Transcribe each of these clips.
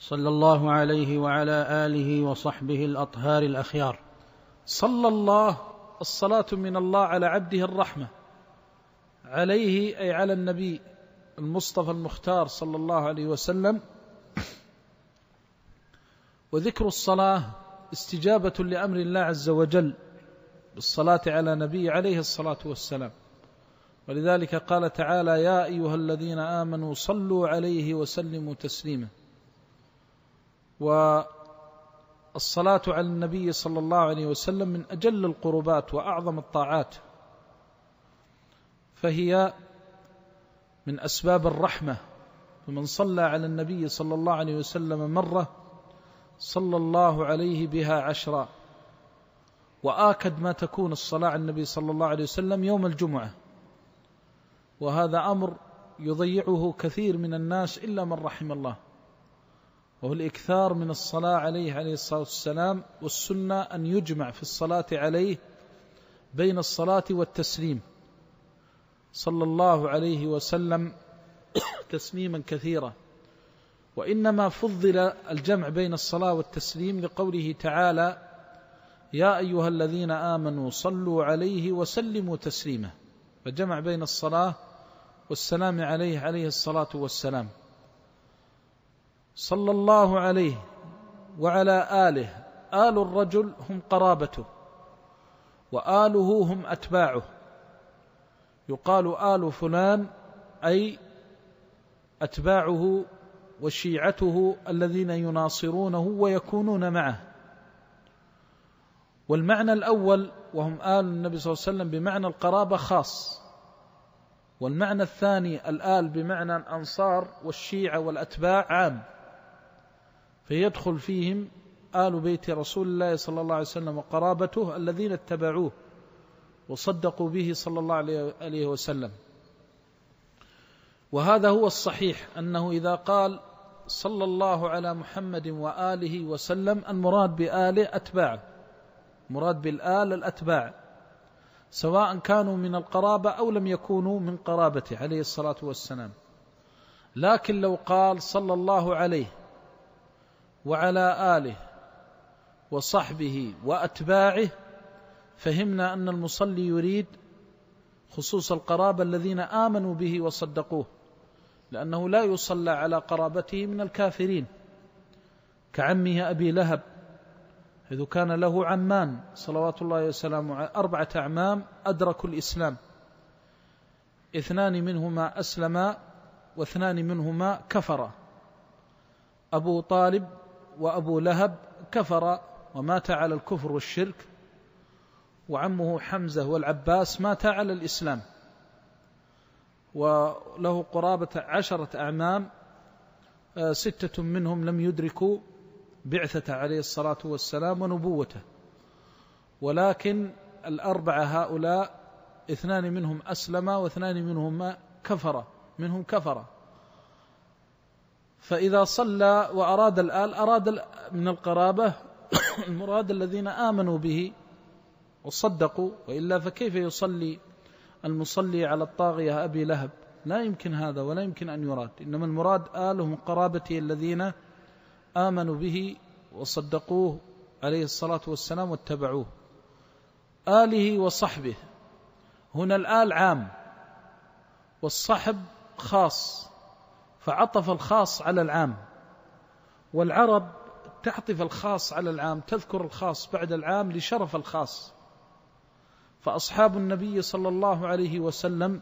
صلى الله عليه وعلى آله وصحبه الأطهار الأخيار. صلى الله الصلاة من الله على عبده الرحمة، عليه أي على النبي المصطفى المختار صلى الله عليه وسلم. وذكر الصلاة استجابة لأمر الله عز وجل بالصلاة على نبي عليه الصلاة والسلام، ولذلك قال تعالى: يا أيها الذين آمنوا صلوا عليه وسلموا تسليما. والصلاة على النبي صلى الله عليه وسلم من أجل القربات وأعظم الطاعات، فهي من أسباب الرحمة، فمن صلى على النبي صلى الله عليه وسلم مرة صلى الله عليه بها 10. وآكد ما تكون الصلاة على النبي صلى الله عليه وسلم يوم الجمعة، وهذا أمر يضيعه كثير من الناس إلا من رحم الله، وهو الإكثار من الصلاة عليه الصلاة والسلام. والسنة أن يجمع في الصلاة عليه بين الصلاة والتسليم صلى الله عليه وسلم تسليما كثيرا. وإنما فضل الجمع بين الصلاة والتسليم لقوله تعالى: يا أيها الذين آمنوا صلوا عليه وسلموا تسليما، فجمع بين الصلاة والسلام عليه الصلاة والسلام. صلى الله عليه وعلى آله. آل الرجل هم قرابته، وآله هم أتباعه. يقال آل فلان أي أتباعه وشيعته الذين يناصرونه ويكونون معه. والمعنى الأول وهم آل النبي صلى الله عليه وسلم بمعنى القرابة خاص، والمعنى الثاني الآل بمعنى الأنصار والشيعة والأتباع عام، فيدخل فيهم آل بيت رسول الله صلى الله عليه وسلم وقرابته الذين اتبعوه وصدقوا به صلى الله عليه وسلم. وهذا هو الصحيح، أنه إذا قال صلى الله على محمد وآله وسلم، المراد بآله أتباعه، مراد بالآل الأتباع، سواء كانوا من القرابة أو لم يكونوا من قرابته عليه الصلاة والسلام. لكن لو قال صلى الله عليه وعلى آله وصحبه وأتباعه، فهمنا أن المصلي يريد خصوص القرابة الذين آمنوا به وصدقوه، لأنه لا يصلى على قرابته من الكافرين كعمه أبي لهب، إذ كان له عمان صلوات الله وسلامه عليه، 4 أعمام أدركوا الإسلام، 2 منهما أسلما و2 منهما كفرا. أبو طالب وأبو لهب كفر ومات على الكفر والشرك، وعمه حمزة والعباس مات على الإسلام، وله قرابة 10 أعمام، 6 منهم لم يدركوا بعثة عليه الصلاة والسلام ونبوته، ولكن 4 هؤلاء 2 منهم أسلما و2 منهم كفر. فإذا صلى وأراد الآل، أراد من القرابة المراد الذين آمنوا به وصدقوا، وإلا فكيف يصلي المصلي على الطاغية أبي لهب؟ لا يمكن هذا ولا يمكن أن يراد، إنما المراد آلهم قرابته الذين آمنوا به وصدقوه عليه الصلاة والسلام واتبعوه. آله وصحبه، هنا الآل عام والصحب خاص، فعطف الخاص على العام، والعرب تعطف الخاص على العام، تذكر الخاص بعد العام لشرف الخاص. فأصحاب النبي صلى الله عليه وسلم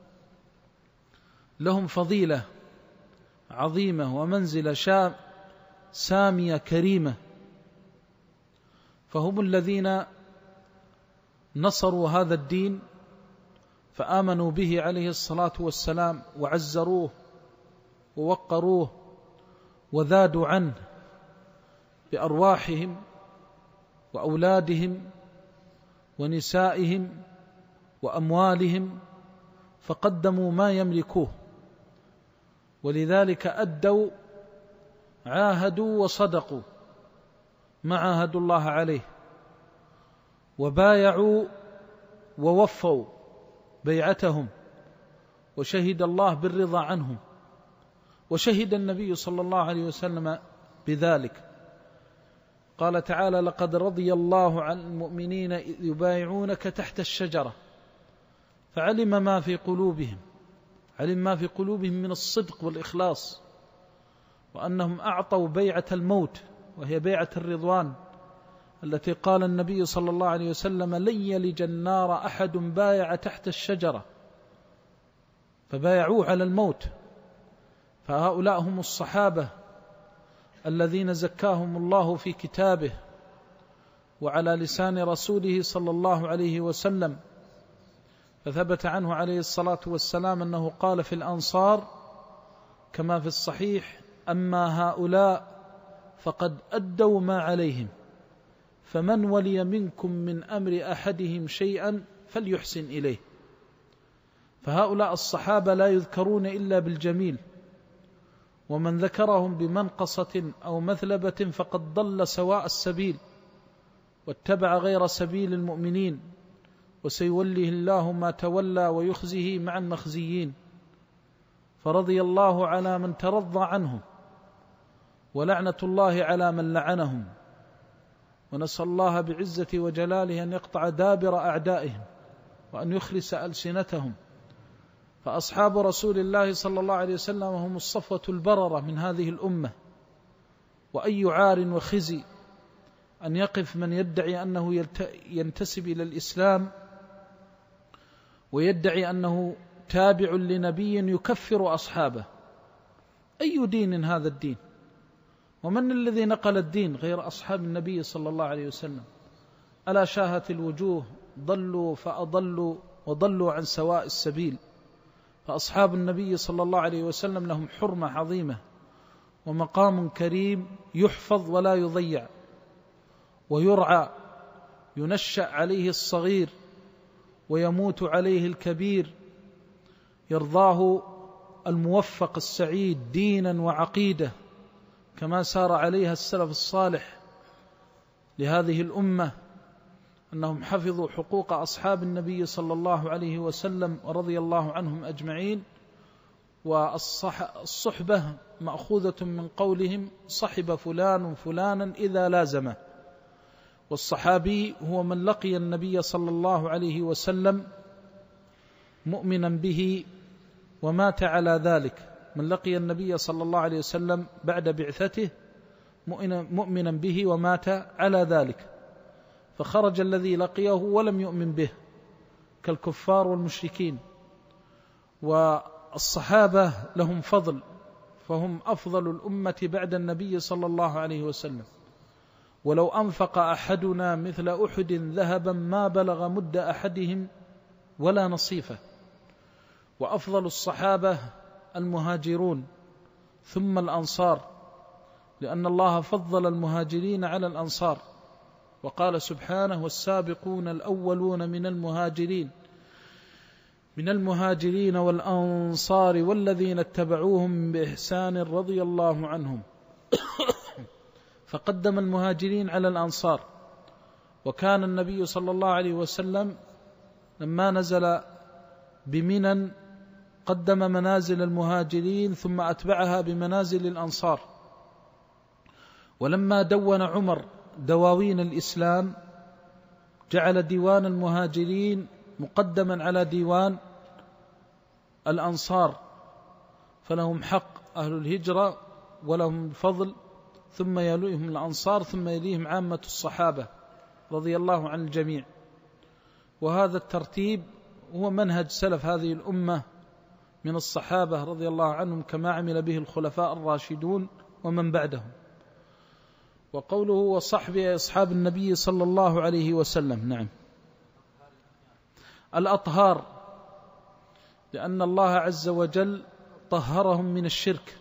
لهم فضيلة عظيمة ومنزلة سامية كريمة، فهم الذين نصروا هذا الدين فآمنوا به عليه الصلاة والسلام، وعزروه ووقروه وذادوا عنه بأرواحهم وأولادهم ونسائهم وأموالهم، فقدموا ما يملكوه، ولذلك أدوا، عاهدوا وصدقوا ما عاهدوا الله عليه، وبايعوا ووفوا بيعتهم، وشهد الله بالرضا عنهم، وشهد النبي صلى الله عليه وسلم بذلك. قال تعالى: لقد رضي الله عن المؤمنين إذ يبايعونك تحت الشجرة فعلم ما في قلوبهم، علم ما في قلوبهم من الصدق والإخلاص، وأنهم أعطوا بيعة الموت وهي بيعة الرضوان التي قال النبي صلى الله عليه وسلم: لن يلج النار أحد بايع تحت الشجرة، فبايعوه على الموت. فهؤلاء هم الصحابة الذين زكاهم الله في كتابه وعلى لسان رسوله صلى الله عليه وسلم. فثبت عنه عليه الصلاة والسلام أنه قال في الأنصار كما في الصحيح: أما هؤلاء فقد أدوا ما عليهم، فمن ولي منكم من أمر أحدهم شيئا فليحسن إليه. فهؤلاء الصحابة لا يذكرون إلا بالجميل، ومن ذكرهم بمنقصة أو مثلبة فقد ضل سواء السبيل واتبع غير سبيل المؤمنين، وسيوليه الله ما تولى ويخزيه مع المخزيين. فرضي الله على من ترضى عنهم، ولعنة الله على من لعنهم، ونسأل الله بعزة وجلاله أن يقطع دابر أعدائهم وأن يخلص ألسنتهم. فأصحاب رسول الله صلى الله عليه وسلم هم الصفوة البررة من هذه الأمة، وأي عار وخزي أن يقف من يدعي أنه ينتسب إلى الإسلام ويدعي أنه تابع لنبي يكفر أصحابه. أي دين هذا الدين؟ ومن الذي نقل الدين غير أصحاب النبي صلى الله عليه وسلم؟ ألا شاهت الوجوه ضلوا فأضلوا وضلوا عن سواء السبيل. فأصحاب النبي صلى الله عليه وسلم لهم حرمة عظيمة ومقام كريم يحفظ ولا يضيع ويرعى، ينشأ عليه الصغير ويموت عليه الكبير، يرضاه الموفق السعيد دينا وعقيدة كما سار عليها السلف الصالح لهذه الأمة، أنهم حفظوا حقوق أصحاب النبي صلى الله عليه وسلم ورضي الله عنهم أجمعين. والصحبة مأخوذة من قولهم: صحب فلان فلانا إذا لازمه. والصحابي هو من لقي النبي صلى الله عليه وسلم مؤمنا به ومات على ذلك، من لقي النبي صلى الله عليه وسلم بعد بعثته مؤمنا به ومات على ذلك، فخرج الذي لقيه ولم يؤمن به كالكفار والمشركين. والصحابة لهم فضل، فهم أفضل الأمة بعد النبي صلى الله عليه وسلم. ولو أنفق أحدنا مثل أحد ذهبا ما بلغ مد أحدهم ولا نصيفه. وأفضل الصحابة المهاجرون ثم الأنصار، لأن الله فضل المهاجرين على الأنصار، وقال سبحانه: والسابقون الأولون من المهاجرين والأنصار والذين اتبعوهم بإحسان رضي الله عنهم. فقدم المهاجرين على الأنصار. وكان النبي صلى الله عليه وسلم لما نزل بمنى قدم منازل المهاجرين ثم أتبعها بمنازل الأنصار. ولما دون عمر دواوين الإسلام جعل ديوان المهاجرين مقدما على ديوان الأنصار، فلهم حق أهل الهجرة ولهم الفضل، ثم يليهم الأنصار، ثم يليهم عامة الصحابة رضي الله عن الجميع. وهذا الترتيب هو منهج سلف هذه الأمة من الصحابة رضي الله عنهم، كما عمل به الخلفاء الراشدون ومن بعدهم. وقوله وصحبه أصحاب النبي صلى الله عليه وسلم، نعم، الأطهار، لأن الله عز وجل طهرهم من الشرك.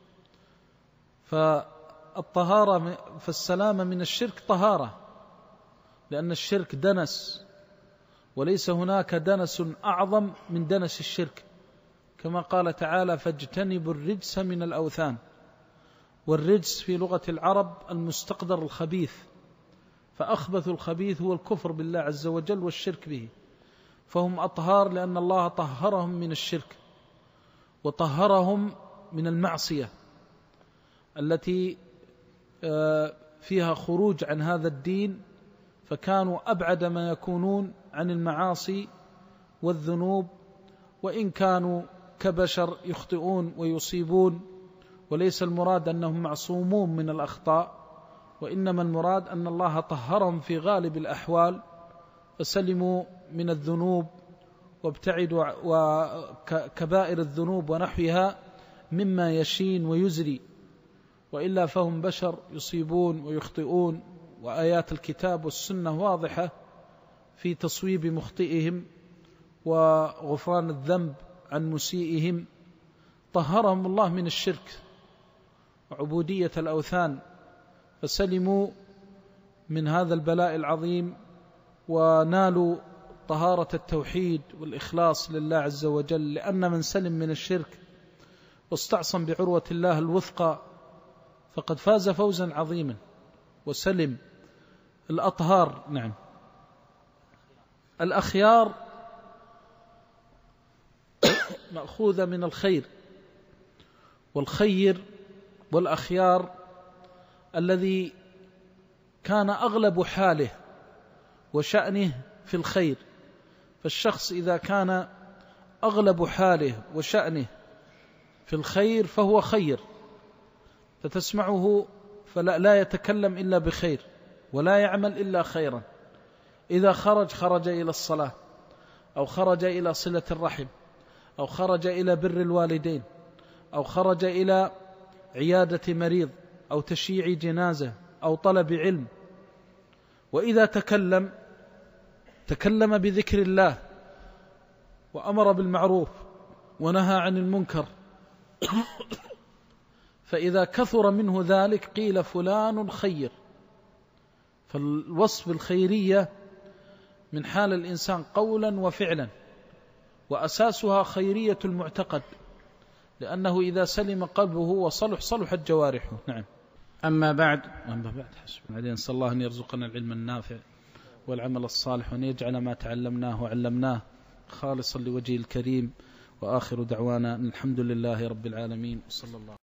فالطهارة فالسلامة من الشرك طهارة، لأن الشرك دنس، وليس هناك دنس أعظم من دنس الشرك، كما قال تعالى: فاجتنبوا الرجس من الأوثان. والرجس في لغة العرب المستقدر الخبيث، فأخبث الخبيث هو الكفر بالله عز وجل والشرك به. فهم أطهار لأن الله طهرهم من الشرك وطهرهم من المعصية التي فيها خروج عن هذا الدين، فكانوا أبعد ما يكونون عن المعاصي والذنوب، وإن كانوا كبشر يخطئون ويصيبون، وليس المراد أنهم معصومون من الأخطاء، وإنما المراد أن الله طهرهم في غالب الأحوال فسلموا من الذنوب وابتعدوا وكبائر الذنوب ونحوها مما يشين ويزري، وإلا فهم بشر يصيبون ويخطئون، وآيات الكتاب والسنة واضحة في تصويب مخطئهم وغفران الذنب عن مسيئهم. طهرهم الله من الشرك وعبودية الأوثان، فسلموا من هذا البلاء العظيم ونالوا طهارة التوحيد والإخلاص لله عز وجل، لأن من سلم من الشرك واستعصم بعروة الله الوثقى فقد فاز فوزا عظيما وسلم. الأطهار نعم. الأخيار مأخوذة من الخير، والخير والأخيار الذي كان أغلب حاله وشأنه في الخير، فالشخص إذا كان أغلب حاله وشأنه في الخير فهو خير، فتسمعه فلا يتكلم إلا بخير ولا يعمل إلا خيرا. إذا خرج إلى الصلاة، أو خرج إلى صلة الرحم، أو خرج إلى بر الوالدين، أو خرج إلى عيادة مريض، أو تشييع جنازة، أو طلب علم. وإذا تكلم بذكر الله وأمر بالمعروف ونهى عن المنكر، فإذا كثر منه ذلك قيل فلان خير. فالوصف الخيرية من حال الإنسان قولا وفعلا، وأساسها خيرية المعتقد، لأنه إذا سلم قلبه وصلح صلحت جوارحه. نعم. أما بعد حسب علينا، نسأل الله أن يرزقنا العلم النافع والعمل الصالح، وأن يجعل ما تعلمناه وعلمناه خالصا لوجهه الكريم. وآخر دعوانا الحمد لله رب العالمين، وصلى الله